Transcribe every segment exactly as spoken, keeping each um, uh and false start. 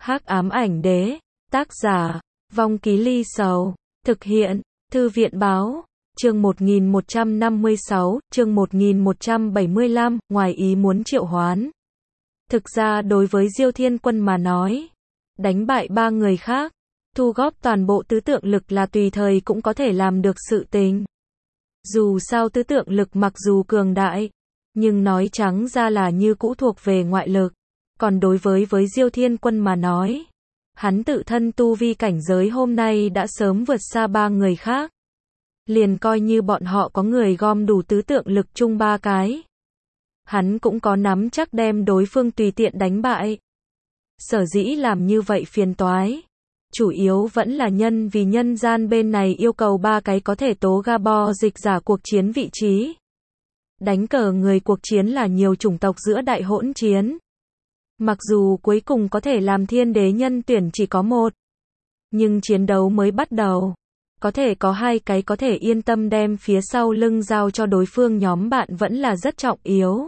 Hắc ám ảnh đế, tác giả, Vong Ký Ly Sầu, thực hiện, Thư viện báo, chương một nghìn một trăm năm mươi sáu, chương một nghìn một trăm bảy mươi lăm, ngoài ý muốn triệu hoán. Thực ra đối với Diêu Thiên Quân mà nói, đánh bại ba người khác, thu góp toàn bộ tứ tượng lực là tùy thời cũng có thể làm được sự tình. Dù sao tứ tượng lực mặc dù cường đại, nhưng nói trắng ra là như cũ thuộc về ngoại lực. Còn đối với với Diêu Thiên Quân mà nói, hắn tự thân tu vi cảnh giới hôm nay đã sớm vượt xa ba người khác. Liền coi như bọn họ có người gom đủ tứ tượng lực chung ba cái, hắn cũng có nắm chắc đem đối phương tùy tiện đánh bại. Sở dĩ làm như vậy phiền toái, chủ yếu vẫn là nhân vì nhân gian bên này yêu cầu ba cái có thể tố Gabo dịch giả cuộc chiến vị trí. Đánh cờ người cuộc chiến là nhiều chủng tộc giữa đại hỗn chiến. Mặc dù cuối cùng có thể làm thiên đế nhân tuyển chỉ có một, nhưng chiến đấu mới bắt đầu. Có thể có hai cái có thể yên tâm đem phía sau lưng giao cho đối phương nhóm bạn vẫn là rất trọng yếu.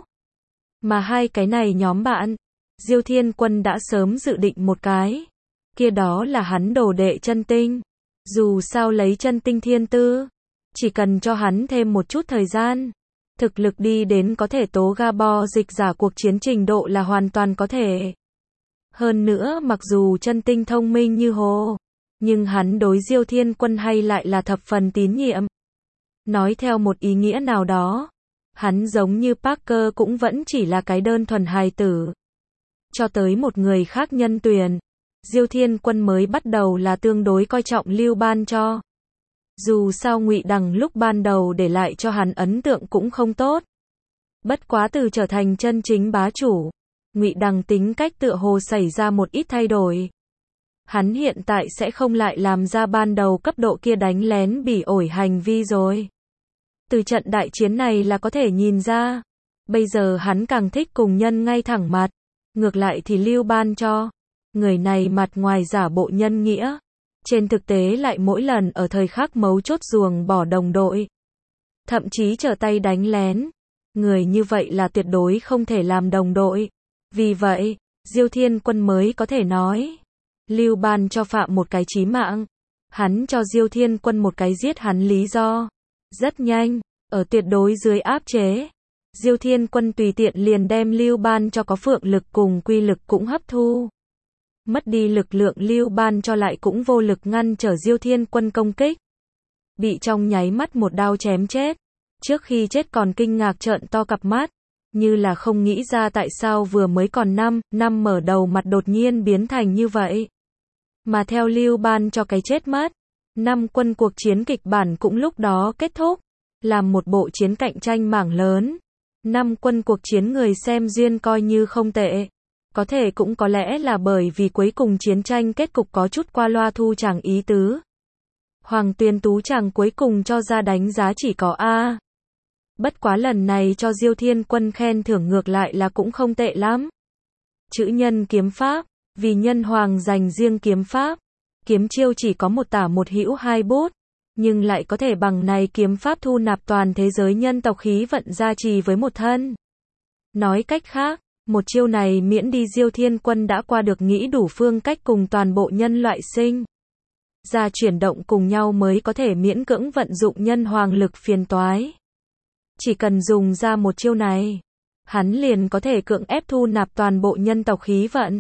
Mà hai cái này nhóm bạn, Diêu Thiên Quân đã sớm dự định một cái. Kia đó là hắn đồ đệ chân tinh. Dù sao lấy chân tinh thiên tư, chỉ cần cho hắn thêm một chút thời gian, thực lực đi đến có thể tố Gabo dịch giả cuộc chiến trình độ là hoàn toàn có thể. Hơn nữa mặc dù chân tinh thông minh như hồ, nhưng hắn đối Diêu Thiên Quân hay lại là thập phần tín nhiệm. Nói theo một ý nghĩa nào đó, hắn giống như Parker cũng vẫn chỉ là cái đơn thuần hài tử. Cho tới một người khác nhân tuyển, Diêu Thiên Quân mới bắt đầu là tương đối coi trọng Lưu Ban Cho. Dù sao Ngụy Đằng lúc ban đầu để lại cho hắn ấn tượng cũng không tốt. Bất quá từ trở thành chân chính bá chủ, Ngụy Đằng tính cách tựa hồ xảy ra một ít thay đổi. Hắn hiện tại sẽ không lại làm ra ban đầu cấp độ kia đánh lén bỉ ổi hành vi rồi. Từ trận đại chiến này là có thể nhìn ra, bây giờ hắn càng thích cùng nhân ngay thẳng mặt. Ngược lại thì Lưu Ban Cho, người này mặt ngoài giả bộ nhân nghĩa, trên thực tế lại mỗi lần ở thời khắc mấu chốt ruồng bỏ đồng đội. Thậm chí trở tay đánh lén. Người như vậy là tuyệt đối không thể làm đồng đội. Vì vậy, Diêu Thiên Quân mới có thể nói, Lưu Ban Cho phạm một cái chí mạng. Hắn cho Diêu Thiên Quân một cái giết hắn lý do. Rất nhanh, ở tuyệt đối dưới áp chế, Diêu Thiên Quân tùy tiện liền đem Lưu Ban Cho có phượng lực cùng quy lực cũng hấp thu. Mất đi lực lượng Lưu Ban Cho lại cũng vô lực ngăn trở Diêu Thiên Quân công kích. Bị trong nháy mắt một đao chém chết. Trước khi chết còn kinh ngạc trợn to cặp mắt, như là không nghĩ ra tại sao vừa mới còn năm, năm mở đầu mặt đột nhiên biến thành như vậy. Mà theo Lưu Ban Cho cái chết mất, năm quân cuộc chiến kịch bản cũng lúc đó kết thúc, làm một bộ chiến cạnh tranh mảng lớn. Năm quân cuộc chiến người xem duyên coi như không tệ. Có thể cũng có lẽ là bởi vì cuối cùng chiến tranh kết cục có chút qua loa thu chàng ý tứ. Hoàng Tuyền Tú chàng cuối cùng cho ra đánh giá chỉ có A. Bất quá lần này cho Diêu Thiên Quân khen thưởng ngược lại là cũng không tệ lắm. Chữ nhân kiếm pháp, vì nhân hoàng dành riêng kiếm pháp. Kiếm chiêu chỉ có một tả một hữu hai bút, nhưng lại có thể bằng này kiếm pháp thu nạp toàn thế giới nhân tộc khí vận gia trì với một thân. Nói cách khác, một chiêu này miễn đi Diêu Thiên Quân đã qua được nghĩ đủ phương cách cùng toàn bộ nhân loại sinh ra chuyển động cùng nhau mới có thể miễn cưỡng vận dụng nhân hoàng lực phiền toái. Chỉ cần dùng ra một chiêu này, hắn liền có thể cưỡng ép thu nạp toàn bộ nhân tộc khí vận,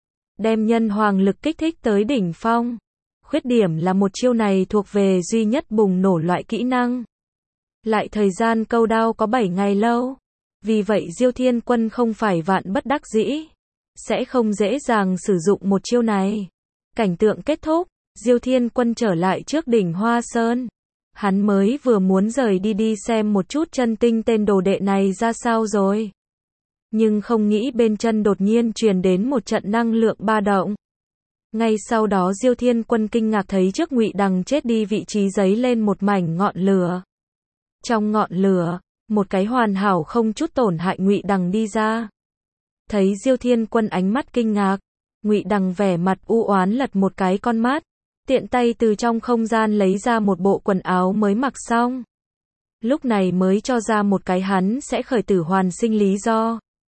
đem nhân hoàng lực kích thích tới đỉnh phong. Khuyết điểm là một chiêu này thuộc về duy nhất bùng nổ loại kỹ năng. Lại thời gian câu đao có bảy ngày lâu. Vì vậy Diêu Thiên Quân không phải vạn bất đắc dĩ, sẽ không dễ dàng sử dụng một chiêu này. Cảnh tượng kết thúc, Diêu Thiên Quân trở lại trước đỉnh Hoa Sơn. Hắn mới vừa muốn rời đi đi xem một chút chân tinh tên đồ đệ này ra sao rồi. Nhưng không nghĩ bên chân đột nhiên truyền đến một trận năng lượng ba động. Ngay sau đó Diêu Thiên Quân kinh ngạc thấy trước Ngụy Đằng chết đi vị trí giấy lên một mảnh ngọn lửa. Trong ngọn lửa, một cái hoàn hảo không chút tổn hại Ngụy Đằng đi ra. Thấy Diêu Thiên Quân ánh mắt kinh ngạc, Ngụy Đằng vẻ mặt u oán lật một cái con mắt, tiện tay từ trong không gian lấy ra một bộ quần áo mới mặc xong. Lúc này mới cho ra một cái hắn sẽ khởi tử hoàn sinh lý do.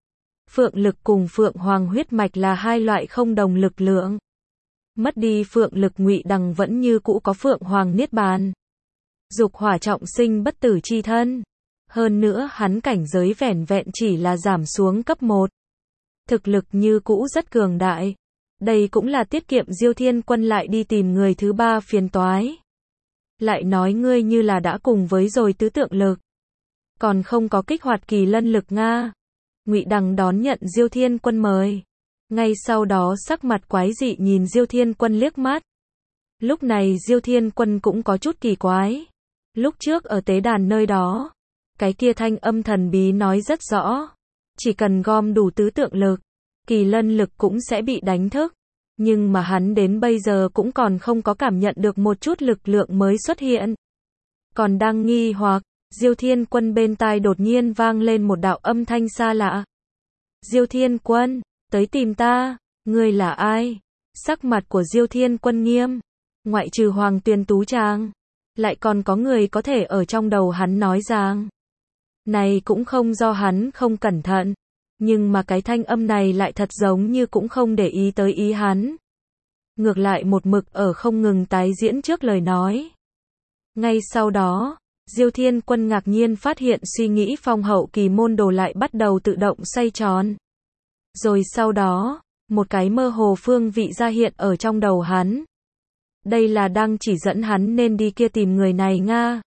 Phượng lực cùng Phượng Hoàng huyết mạch là hai loại không đồng lực lượng. Mất đi Phượng lực, Ngụy Đằng vẫn như cũ có Phượng Hoàng niết bàn. Dục hỏa trọng sinh bất tử chi thân. Hơn nữa hắn cảnh giới vẻn vẹn chỉ là giảm xuống cấp một. Thực lực như cũ rất cường đại. Đây cũng là tiết kiệm Diêu Thiên Quân lại đi tìm người thứ ba phiền toái. Lại nói ngươi như là đã cùng với rồi tứ tượng lực. Còn không có kích hoạt kỳ lân lực Nga. Ngụy Đằng đón nhận Diêu Thiên Quân mời. Ngay sau đó sắc mặt quái dị nhìn Diêu Thiên Quân liếc mắt. Lúc này Diêu Thiên Quân cũng có chút kỳ quái. Lúc trước ở tế đàn nơi đó, cái kia thanh âm thần bí nói rất rõ. Chỉ cần gom đủ tứ tượng lực, kỳ lân lực cũng sẽ bị đánh thức. Nhưng mà hắn đến bây giờ cũng còn không có cảm nhận được một chút lực lượng mới xuất hiện. Còn đang nghi hoặc, Diêu Thiên Quân bên tai đột nhiên vang lên một đạo âm thanh xa lạ. Diêu Thiên Quân, tới tìm ta, ngươi là ai? Sắc mặt của Diêu Thiên Quân nghiêm, ngoại trừ Hoàng Tuyền Tú Trang, lại còn có người có thể ở trong đầu hắn nói rằng, này cũng không do hắn không cẩn thận, nhưng mà cái thanh âm này lại thật giống như cũng không để ý tới ý hắn. Ngược lại một mực ở không ngừng tái diễn trước lời nói. Ngay sau đó, Diêu Thiên Quân ngạc nhiên phát hiện suy nghĩ phong hậu kỳ môn đồ lại bắt đầu tự động xoay tròn. Rồi sau đó, một cái mơ hồ phương vị ra hiện ở trong đầu hắn. Đây là đang chỉ dẫn hắn nên đi kia tìm người này Nga.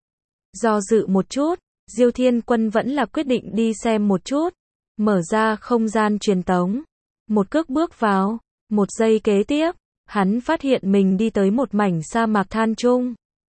Do dự một chút, Diêu Thiên Quân vẫn là quyết định đi xem một chút. Mở ra không gian truyền tống. Một cước bước vào. Một giây kế tiếp, hắn phát hiện mình đi tới một mảnh sa mạc than trung.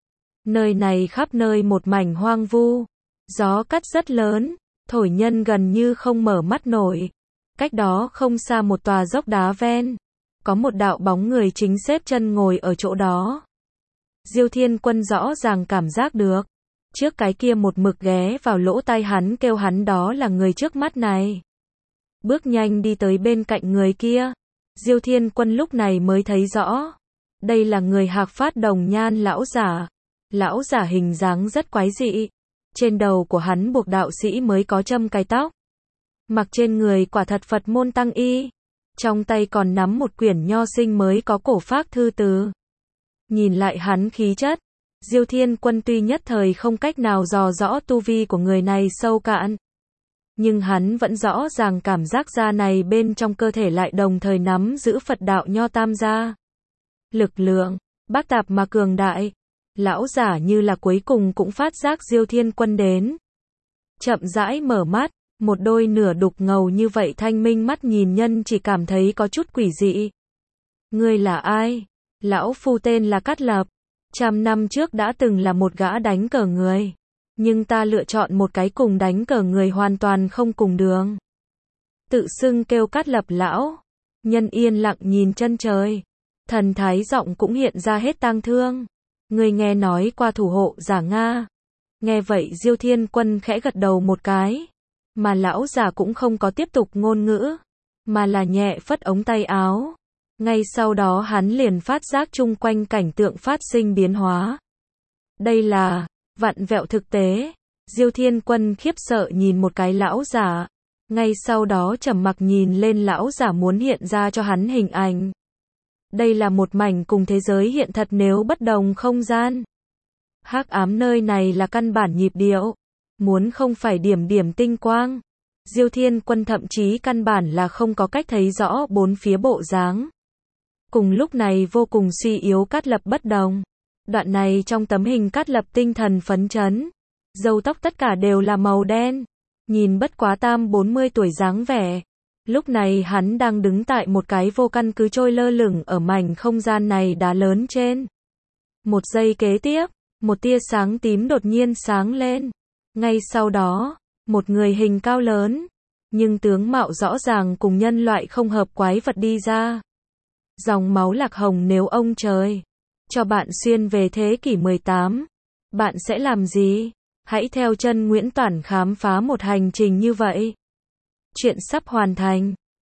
Nơi này khắp nơi một mảnh hoang vu. Gió cắt rất lớn, thổi nhân gần như không mở mắt nổi. Cách đó không xa một tòa dốc đá ven. Có một đạo bóng người chính xếp chân ngồi ở chỗ đó. Diêu Thiên Quân rõ ràng cảm giác được. Trước cái kia một mực ghé vào lỗ tai hắn kêu hắn đó là người trước mắt này. Bước nhanh đi tới bên cạnh người kia. Diêu Thiên Quân lúc này mới thấy rõ. Đây là người Hạc Phát Đồng Nhan lão giả. Lão giả hình dáng rất quái dị. Trên đầu của hắn buộc đạo sĩ mới có châm cài tóc. Mặc trên người quả thật Phật môn tăng y. Trong tay còn nắm một quyển nho sinh mới có cổ phác thư từ. Nhìn lại hắn khí chất. Diêu Thiên Quân tuy nhất thời không cách nào dò rõ tu vi của người này sâu cạn. Nhưng hắn vẫn rõ ràng cảm giác ra này bên trong cơ thể lại đồng thời nắm giữ Phật đạo nho tam gia. Lực lượng, bác tạp mà cường đại. Lão giả như là cuối cùng cũng phát giác Diêu Thiên Quân đến. Chậm rãi mở mắt, một đôi nửa đục ngầu như vậy thanh minh mắt nhìn nhân chỉ cảm thấy có chút quỷ dị. Ngươi là ai? Lão phu tên là Cát Lập. Trăm năm trước đã từng là một gã đánh cờ người. Nhưng ta lựa chọn một cái cùng đánh cờ người hoàn toàn không cùng đường. Tự xưng kêu Cát Lập lão. Nhân yên lặng nhìn chân trời. Thần thái giọng cũng hiện ra hết tang thương. Người nghe nói qua thủ hộ giả Nga. Nghe vậy Diêu Thiên Quân khẽ gật đầu một cái. Mà lão giả cũng không có tiếp tục ngôn ngữ. Mà là nhẹ phất ống tay áo. Ngay sau đó hắn liền phát giác chung quanh cảnh tượng phát sinh biến hóa. Đây là vặn vẹo thực tế. Diêu Thiên Quân khiếp sợ nhìn một cái lão giả. Ngay sau đó trầm mặc nhìn lên lão giả muốn hiện ra cho hắn hình ảnh. Đây là một mảnh cùng thế giới hiện thật nếu bất đồng không gian. Hắc ám nơi này là căn bản nhịp điệu. Muốn không phải điểm điểm tinh quang. Diêu Thiên Quân thậm chí căn bản là không có cách thấy rõ bốn phía bộ dáng. Cùng lúc này vô cùng suy yếu Cát Lập bất đồng. Đoạn này trong tấm hình Cát Lập tinh thần phấn chấn. Râu tóc tất cả đều là màu đen. Nhìn bất quá tam bốn mươi tuổi dáng vẻ. Lúc này hắn đang đứng tại một cái vô căn cứ trôi lơ lửng ở mảnh không gian này đá lớn trên. Một giây kế tiếp, một tia sáng tím đột nhiên sáng lên. Ngay sau đó, một người hình cao lớn, nhưng tướng mạo rõ ràng cùng nhân loại không hợp quái vật đi ra. Dòng máu lạc hồng nếu ông trời cho bạn xuyên về thế kỷ mười tám, bạn sẽ làm gì? Hãy theo chân Nguyễn Toản khám phá một hành trình như vậy. Chuyện sắp hoàn thành.